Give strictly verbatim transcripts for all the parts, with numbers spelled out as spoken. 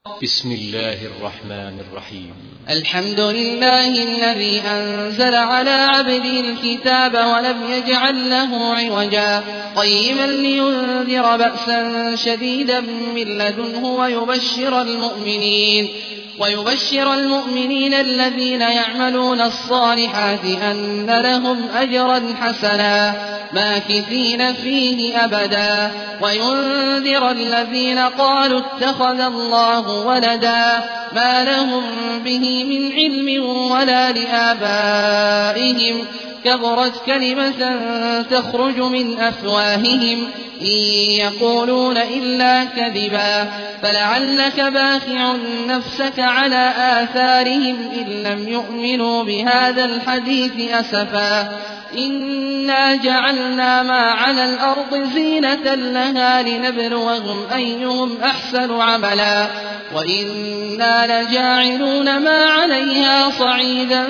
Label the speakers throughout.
Speaker 1: بسم الله الرحمن الرحيم.
Speaker 2: الحمد لله الذي أنزل على عبده الكتاب ولم يجعل له عوجا قيما لينذر بأسا شديدا من لدنه ويبشر المؤمنين ويبشر المؤمنين الذين يعملون الصالحات أن لهم أجرا حسنا ماكثين فيه أبدا وينذر الذين قالوا اتخذ الله ولدا ما لهم به من علم ولا لآبائهم كبرت كلمة تخرج من أفواههم إن يقولون إلا كذبا فلعلك باخع نفسك على آثارهم إن لم يؤمنوا بهذا الحديث أسفا إنا جعلنا ما على الأرض زينة لها لنبلوهم أيهم أحسن عملا وإنا لجاعلون ما عليها صعيدا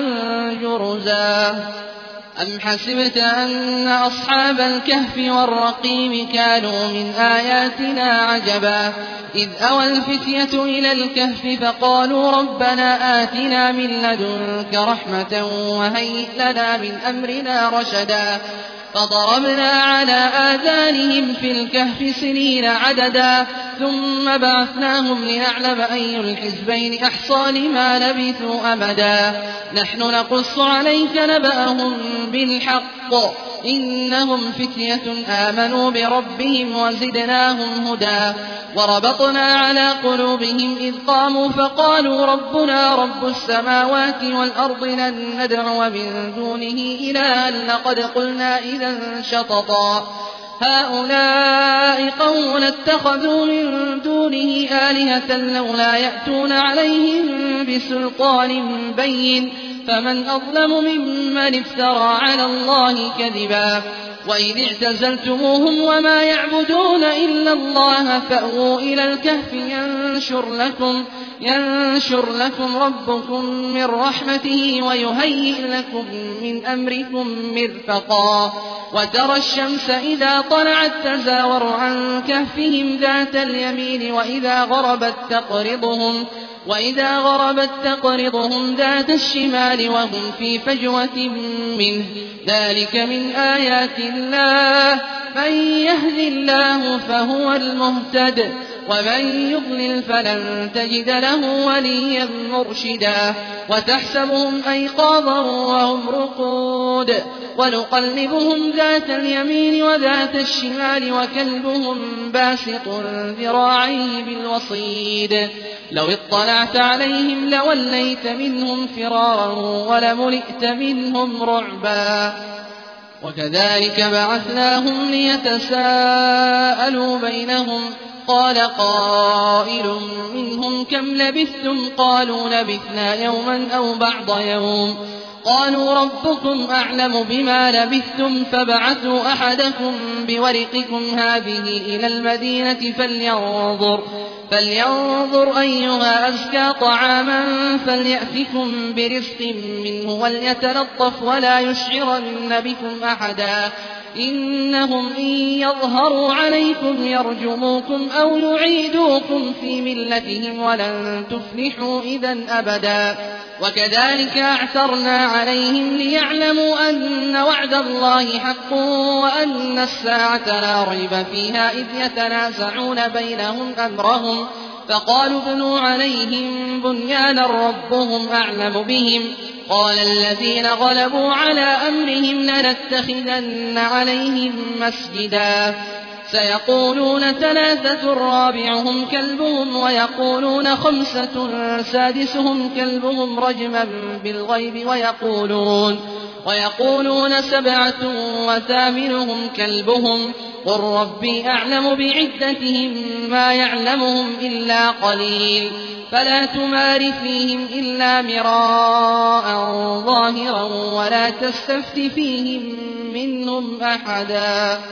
Speaker 2: جرزا أم حسبت أن أصحاب الكهف والرقيم كانوا من آياتنا عجبا إذ أوى الفتية إلى الكهف فقالوا ربنا آتنا من لدنك رحمة وهيئ لنا من أمرنا رشدا فضربنا على آذانهم في الكهف سنين عددا ثم بعثناهم لنعلم أي الحزبين أحصى لما لبثوا أمدا نحن نقص عليك نبأهم بالحق إنهم فتية آمنوا بربهم وزدناهم هدى وربطنا على قلوبهم إذ قاموا فقالوا ربنا رب السماوات والأرض لن ندعو من دونه إلها لقد قلنا إذا شططا هؤلاء قوم اتخذوا من دونه آلهة لولا يأتون عليهم بسلطان بين فمن أظلم ممن افترى على الله كذبا وإذ اعتزلتموهم وما يعبدون إلا الله فأووا إلى الكهف ينشر لكم, ينشر لكم ربكم من رحمته ويهيئ لكم من أمركم مرفقا وترى الشمس إذا طلعت تزاور عن كهفهم ذات اليمين وإذا غربت تقرضهم وإذا غربت تقرضهم ذات الشمال وهم في فجوة منه ذلك من آيات الله من يهد الله فهو المهتد ومن يضلل فلن تجد له وليا مرشدا وتحسبهم أيقاظا وهم رقود ونقلبهم ذات اليمين وذات الشمال وكلبهم باسط ذراعيه بالوصيد لو اطلعت عليهم لوليت منهم فرارا ولملئت منهم رعبا وكذلك بعثناهم ليتساءلوا بينهم قال قائل منهم كم لبثتم قالوا لبثنا يوما أو بعض يوم قالوا ربكم أعلم بما لبثتم فابعثوا أحدكم بورقكم هذه إلى المدينة فلينظر, فلينظر أيها أزكى طعاما فليأتكم برزق منه وليتلطف ولا يشعرن بكم أحدا إنهم إن يظهروا عليكم يرجموكم أو يعيدوكم في ملتهم ولن تفلحوا إذا أبدا وكذلك أعثرنا عليهم ليعلموا أن وعد الله حق وأن الساعة لا ريب فيها إذ يتنازعون بينهم أمرهم فقالوا ابنوا عليهم بنيانا ربهم أعلم بهم قال الذين غلبوا على أمرهم لنتخذن عليهم مسجدا سيقولون ثلاثة رابعهم كلبهم ويقولون خمسة سادسهم كلبهم رجما بالغيب ويقولون, ويقولون سبعة وثامنهم كلبهم قل ربي أعلم بعدتهم ما يعلمهم إلا قليل فلا تمار فيهم إلا مراء ظاهرا ولا تستفت فيهم منهم أحدا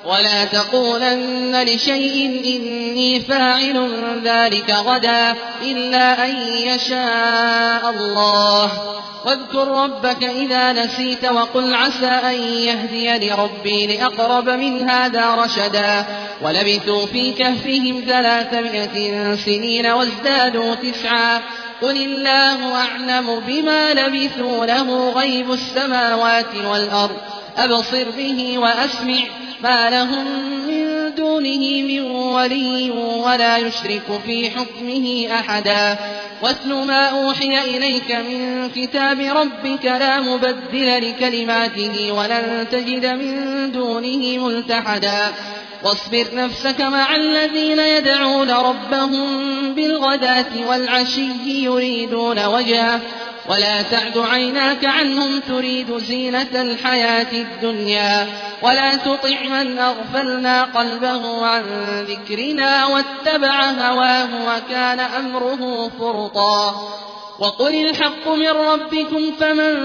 Speaker 2: ولا تقولن لشيء إني فاعل ذلك غدا إلا أن يشاء الله واذكر ربك إذا نسيت وقل عسى أن يهديني ربي لأقرب من هذا رشدا ولبثوا في كهفهم ثلاثمائة سنين وازدادوا تسعا قل الله أعلم بما لبثوا له غيب السماوات والأرض أبصر به وأسمع ما لهم من دونه من ولي ولا يشرك في حكمه أحدا واتل ما أوحي إليك من كتاب ربك لا مبدل لكلماته ولن تجد من دونه ملتحدا واصبر نفسك مع الذين يدعون ربهم بالغداة والعشي يريدون وجهه ولا تعد عيناك عنهم تريد زينة الحياة الدنيا ولا تطع من أغفلنا قلبه عن ذكرنا واتبع هواه وكان أمره فرطا وقل الحق من ربكم فمن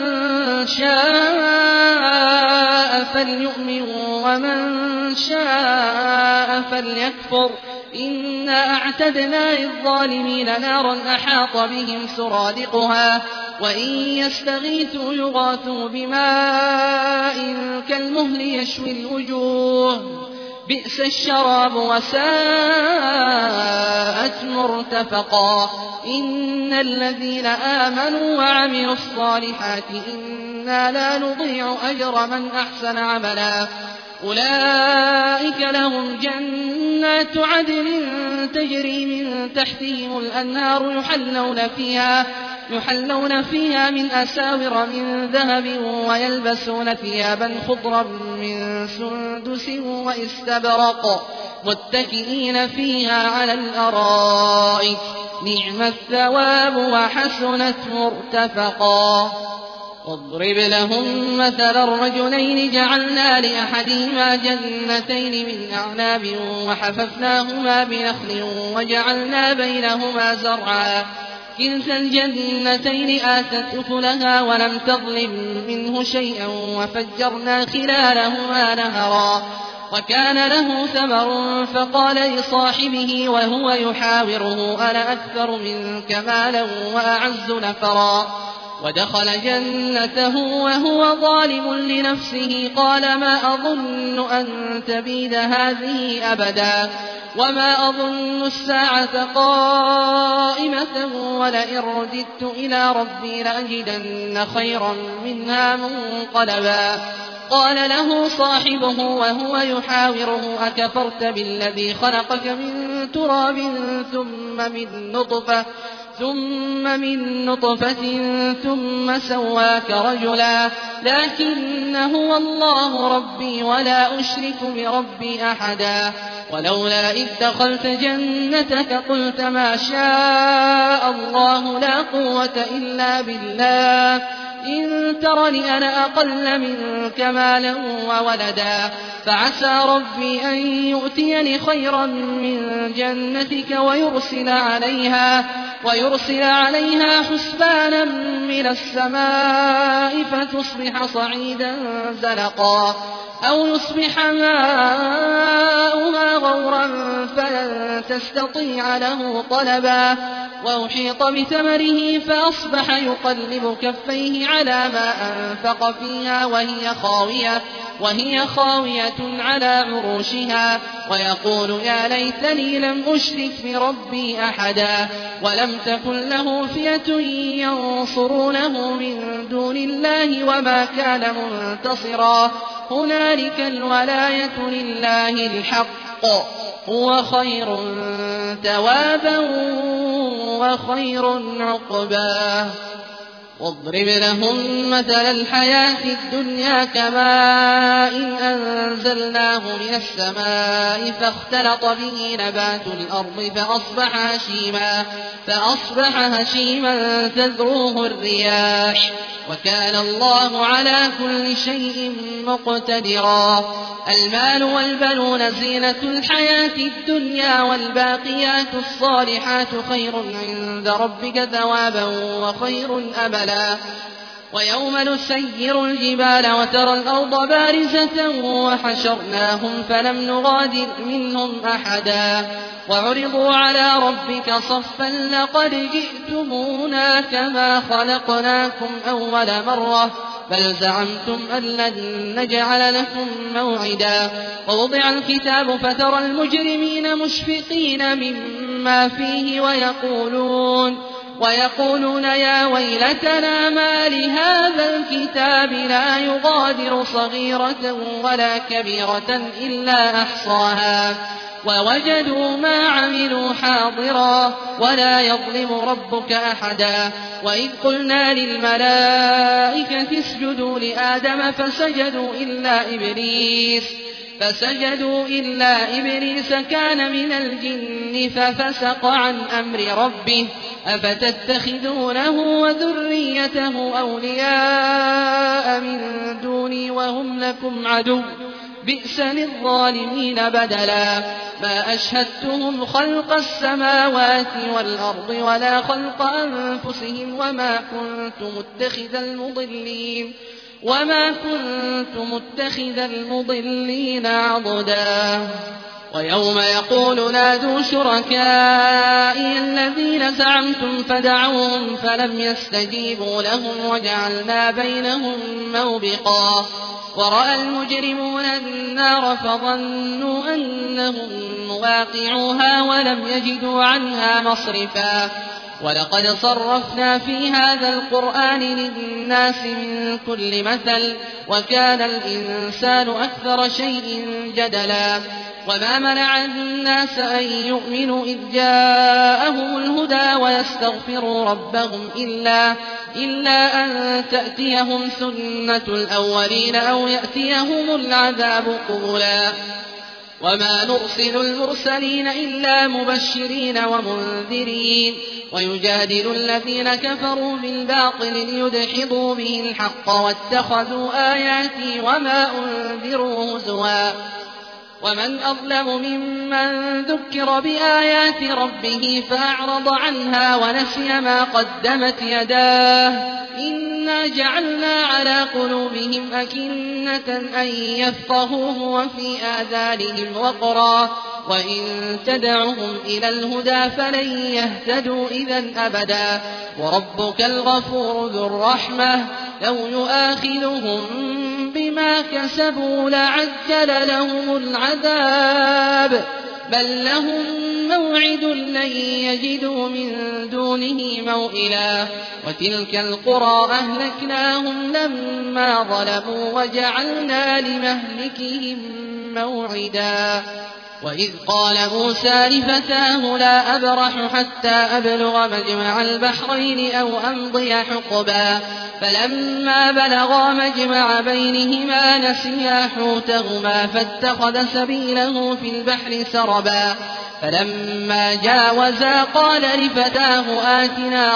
Speaker 2: شاء فليؤمن ومن شاء فليكفر إنا أعتدنا للظالمين نارا أحاط بهم سرادقها وإن يستغيثوا يغاثوا بماء كالمهل يشوي الوجوه بئس الشراب وساءت مرتفقا إن الذين آمنوا وعملوا الصالحات إنا لا نضيع أجر من أحسن عملا أولئك لهم جنات عدن تجري من تحتهم الأنهار يحلون فيها يحلون فيها من أساور من ذهب ويلبسون ثيابا خضرا من سندس واستبرق متكئين فيها على الأرائك نعم الثواب وحسنت مرتفقا واضرب لهم مثل الرجلين جعلنا لأحدهما جنتين من أعناب وحففناهما بنخل وجعلنا بينهما زرعا كلتا الجنتين آتت أكلها ولم تظلم منه شيئا وفجرنا خلالهما نهرا وكان له ثمر فقال لصاحبه وهو يحاوره أنا أكثر منك مالا وأعز نفرا ودخل جنته وهو ظالم لنفسه قال ما أظن أن تبيد هذه أبدا وما أظن الساعة قائمة ولئن رددت إلى ربي لأجدن خيرا منها منقلبا قال له صاحبه وهو يحاوره أكفرت بالذي خلقك من تراب ثم من نطفة ثم من نطفة ثم سواك رجلا لكن هو الله ربي ولا أشرك بربي أحدا ولولا إذ دخلت جنتك قلت ما شاء الله لا قوة إلا بالله إن ترني أنا أقل منك مالا وولدا فعسى ربي أن يؤتيني خيرا من جنتك ويرسل عليها ويرسل عليها حسبانا من السماء فتصبح صعيدا زلقا أو يصبح ماؤها غورا فلن تستطيع له طلبا وأحيط بثمره فأصبح يقلب كفيه على ما أنفق فيها وهي خاوية وهي خاوية على عروشها ويقول يا ليتني لم أشرك بربي أحدا ولم تكن له فئة ينصرونه من دون الله وما كان منتصرا هنالك الولاية لله الحق هو خير ثوابا وخير عقبا واضرب لهم مثل الحياة الدنيا كماء أنزلناه من السماء فاختلط به نبات الأرض فأصبح هشيما فأصبح هشيما تذروه الرياح وكان الله على كل شيء مقتدرا المال والبنون زينة الحياة الدنيا والباقيات الصالحات خير عند ربك ثوابا وخير أملا ويوم نسير الجبال وترى الأرض بارزة وحشرناهم فلم نغادر منهم أحدا وعرضوا على ربك صفا لقد جئتمونا كما خلقناكم أول مرة بل زعمتم أن لن نجعل لكم موعدا ووضع الكتاب فترى المجرمين مشفقين مما فيه ويقولون ويقولون يا ويلتنا ما لهذا الكتاب لا يغادر صغيرة ولا كبيرة إلا أحصاها ووجدوا ما عملوا حاضرا ولا يظلم ربك أحدا وإذ قلنا للملائكة اسجدوا لآدم فسجدوا إلا إبليس فسجدوا إلا إبليس كان من الجن ففسق عن أمر ربه أفتتخذونه وذريته أولياء من دوني وهم لكم عدو بئس للظالمين بدلا ما أشهدتهم خلق السماوات والأرض ولا خلق أنفسهم وما كنت متخذ المضلين وما كنت متخذ المضلين عضدا ويوم يقول نادوا شركائي الذين زعمتم فدعوهم فلم يستجيبوا لهم وجعلنا بينهم موبقا ورأى المجرمون النار فظنوا أنهم مواقعوها ولم يجدوا عنها مصرفا ولقد صرفنا في هذا القرآن للناس من كل مثل وكان الإنسان أكثر شيء جدلا وما منع الناس أن يؤمنوا إذ جاءهم الهدى ويستغفروا ربهم إلا, إلا أن تأتيهم سنة الأولين أو يأتيهم العذاب قبلا وما نرسل المرسلين إلا مبشرين ومنذرين ويجادل الذين كفروا بالباطل ليدحضوا به الحق واتخذوا آياتي وما أنذروا هزوا ومن أظلم ممن ذكر بآيات ربه فأعرض عنها ونسي ما قدمت يداه إنا جعلنا على قلوبهم أكنة أن يفقهوه وفي آذانهم وقرا وإن تدعهم إلى الهدى فلن يهتدوا إذا أبدا وربك الغفور ذو الرحمة لو يؤاخذهم بما كسبوا لعجل لهم العذاب بل لهم موعد لن يجدوا من دونه موئلا وتلك القرى أهلكناهم لما ظلموا وجعلنا لمهلكهم موعدا وإذ قال موسى لفتاه لا أبرح حتى أبلغ مجمع البحرين أو أمضي حقبا فلما بلغا مجمع بينهما نسيا حوتهما فاتخذ سبيله في البحر سربا فلما جاوزا قال لفتاه آتنا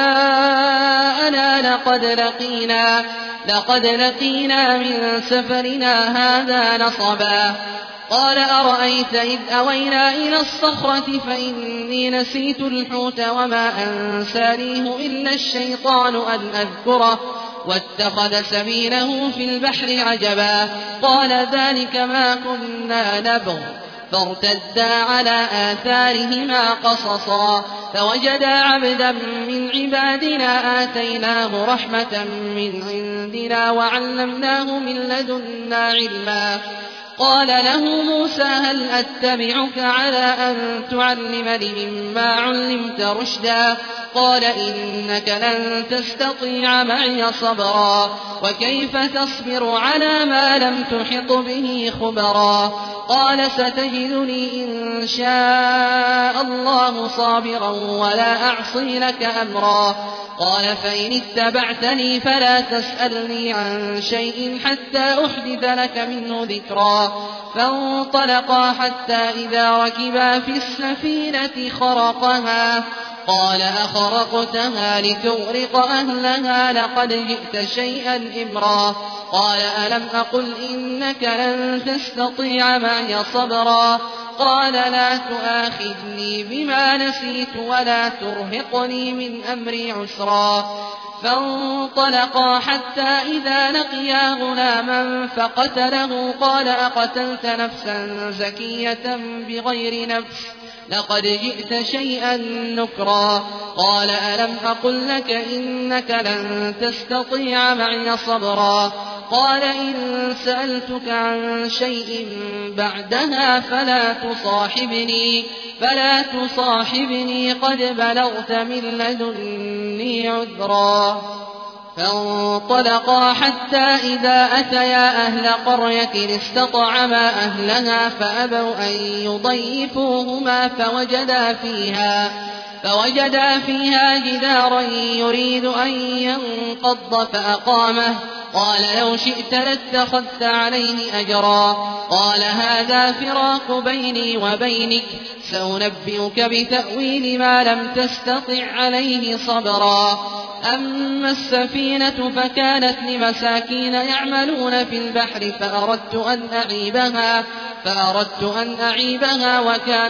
Speaker 2: غداءنا لقد لقينا, لقد لقينا من سفرنا هذا نصبا قال أرأيت إذ أوينا إلى الصخرة فإني نسيت الحوت وما أنسانيه إلا الشيطان أن أذكره واتخذ سبيله في البحر عجبا قال ذلك ما كنا نبغ فارتدا على آثارهما قصصا فوجدا عبدا من عبادنا آتيناه رحمة من عندنا وعلمناه من لدنا علما قال له موسى هل أتبعك على أن تعلمني مما علمت رشدا قال إنك لن تستطيع معي صبرا وكيف تصبر على ما لم تحط به خبرا قال ستجدني إن شاء الله صابرا ولا أعصي لك أمرا قال فإن اتبعتني فلا تسألني عن شيء حتى أحدث لك منه ذكرا فانطلقا حتى إذا ركبا في السفينة خرقها قال أخرقتها لتغرق أهلها لقد جئت شيئا إمرا قال ألم أقل إنك لن تستطيع معي صبرا قال لا تؤاخذني بما نسيت ولا ترهقني من أمري عسرا فانطلقا حتى إذا لقيا غلاما فقتله قال أقتلت نفسا زكية بغير نفس لقد جئت شيئا نكرا قال ألم أقل لك إنك لن تستطيع معي صبرا قال إن سألتك عن شيء بعدها فلا تصاحبني فلا تصاحبني قد بلغت من لدني عذرا فانطلقا حتى إذا أتيا أهل قرية استطعما أهلها فأبوا أن يضيفوهما فوجدا فيها فوجدا فيها جدارا يريد أن ينقض فأقامه قال لو شئت لاتخذت عليه أجرا قال هذا فراق بيني وبينك سأنبئك بتأويل ما لم تستطع عليه صبرا أما السفينة فكانت لمساكين يعملون في البحر فأردت أن أعيبها فأردت أن أعيبها وكان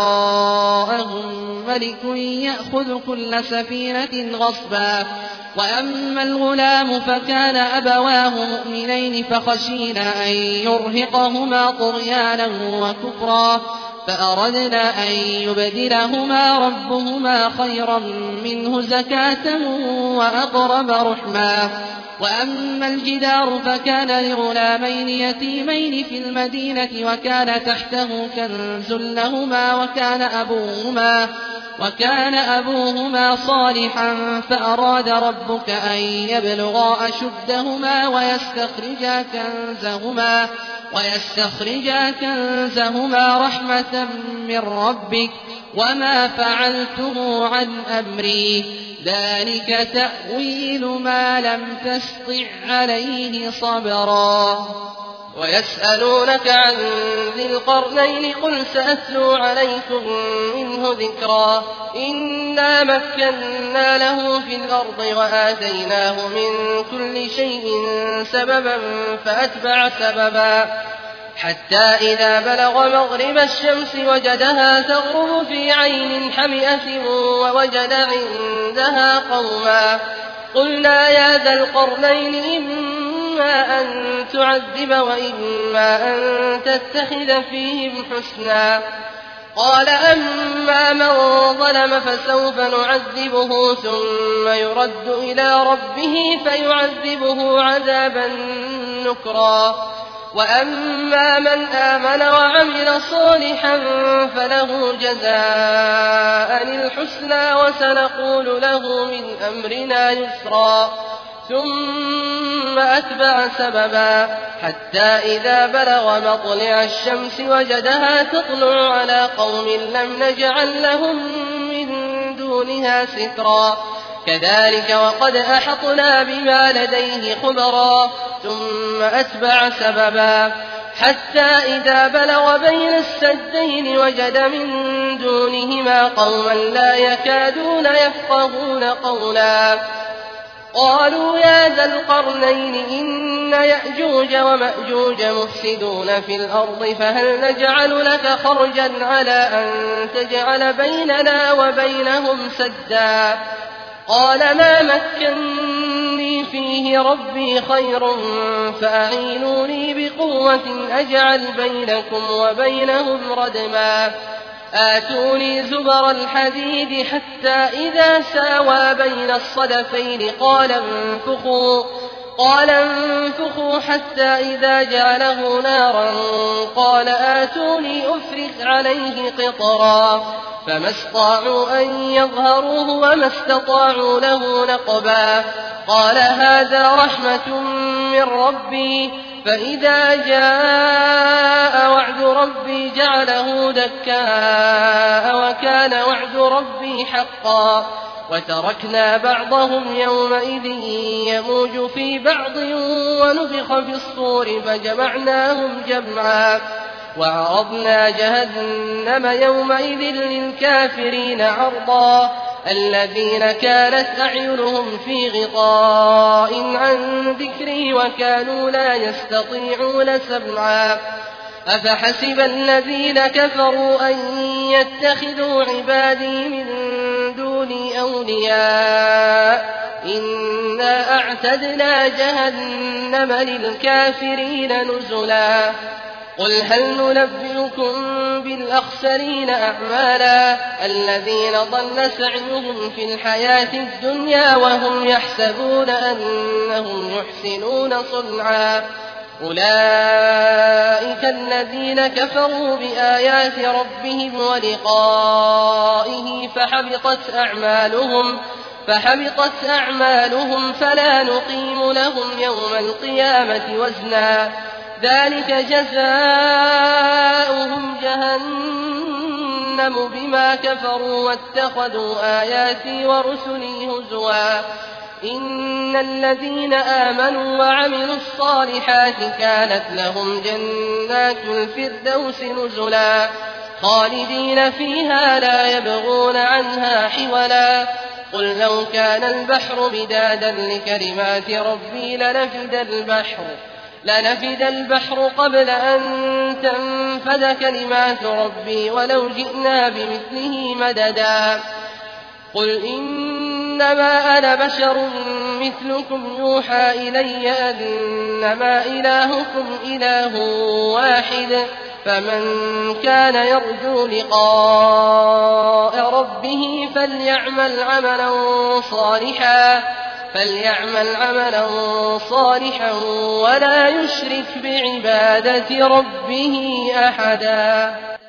Speaker 2: وراءهم ملك يأخذ كل سفينة غصبا وأما الغلام فكان أبواه مؤمنين فخشينا أن يرهقهما طغيانا وكفرا فأردنا أن يبدلهما ربهما خيرا منه زكاة وأقرب رحما وأما الجدار فكان لغلامين يتيمين في المدينة وكان تحته كنز لهما وكان أبوهما وكان أبوهما صالحا فأراد ربك أن يبلغا أشدهما ويستخرجا كنزهما ويستخرجا كنزهما رحمة من ربك وما فعلته عن أمري ذلك تأويل ما لم تسطع عليه صبرا
Speaker 3: ويسألونك عن ذي القرنين قل سأتلو عليكم منه ذكرا إنا مكنا له في الأرض وآتيناه من كل شيء سببا فأتبع سببا حتى إذا بلغ مغرب الشمس وجدها تغرب في عين حمئة ووجد عندها قوما قلنا يا ذا القرنين إما أن تعذب وإما أن تتخذ فيهم حسنا قال أما من ظلم فسوف نعذبه ثم يرد إلى ربه فيعذبه عذابا نكرا وأما من آمن وعمل صالحا فله جزاء الحسنى وسنقول له من أمرنا يسرا ثم أتبع سببا حتى إذا بلغ مطلع الشمس وجدها تطلع على قوم لم نجعل لهم من دونها سترا كذلك وقد أحطنا بما لديه خبرا ثم أتبع سببا حتى إذا بلغ بين السدين وجد من دونهما قوما لا يكادون يفقهون قولا قالوا يا ذا القرنين إن يأجوج ومأجوج مفسدون في الأرض فهل نجعل لك خرجا على أن تجعل بيننا وبينهم سدا قال ما مكني فيه ربي خير فأعينوني بقوة أجعل بينكم وبينهم ردما آتوني زبر الحديد حتى إذا ساوى بين الصدفين قال انفخوا قال انفخوا حتى إذا جعله نارا قال آتوني أفرغ عليه قطرا فما استطاعوا أن يظهروه وما استطاعوا له نقبا قال هذا رحمة من ربي فإذا جاء وعد ربي جعله دكاء وكان وعد ربي حقا وتركنا بعضهم يومئذ يموج في بعض ونفخ في الصور فجمعناهم جمعا وعرضنا جهنم يومئذ للكافرين عرضا الذين كانت أعينهم في غطاء عن ذكري وكانوا لا يستطيعون سمعا أفحسب الذين كفروا أن يتخذوا عبادي من دوني أولياء إنا أعتدنا جهنم للكافرين نزلا قل هل ننبئكم بالأخسرين أعمالا الذين ضل سعيهم في الحياة الدنيا وهم يحسبون أنهم يحسنون صنعا أولئك الذين كفروا بآيات ربهم ولقائه فحبطت أعمالهم فحبطت أعمالهم فلا نقيم لهم يوم القيامة وزنا ذلك جزاؤهم جهنم بما كفروا واتخذوا آياتي ورسلي هزوا إن الذين آمنوا وعملوا الصالحات كانت لهم جنات الفردوس نزلا خالدين فيها لا يبغون عنها حولا قل لو كان البحر بدادا لكلمات ربي لنفد البحر لنفد البحر قبل أن تنفد كلمات ربي ولو جئنا بمثله مددا قل إنما أنا بشر مثلكم يوحى إلي أنما إلهكم إله واحد فمن كان يرجو لقاء ربه فليعمل عملا صالحا فليعمل عملا صالحا ولا يشرك بعبادة ربه أحدا.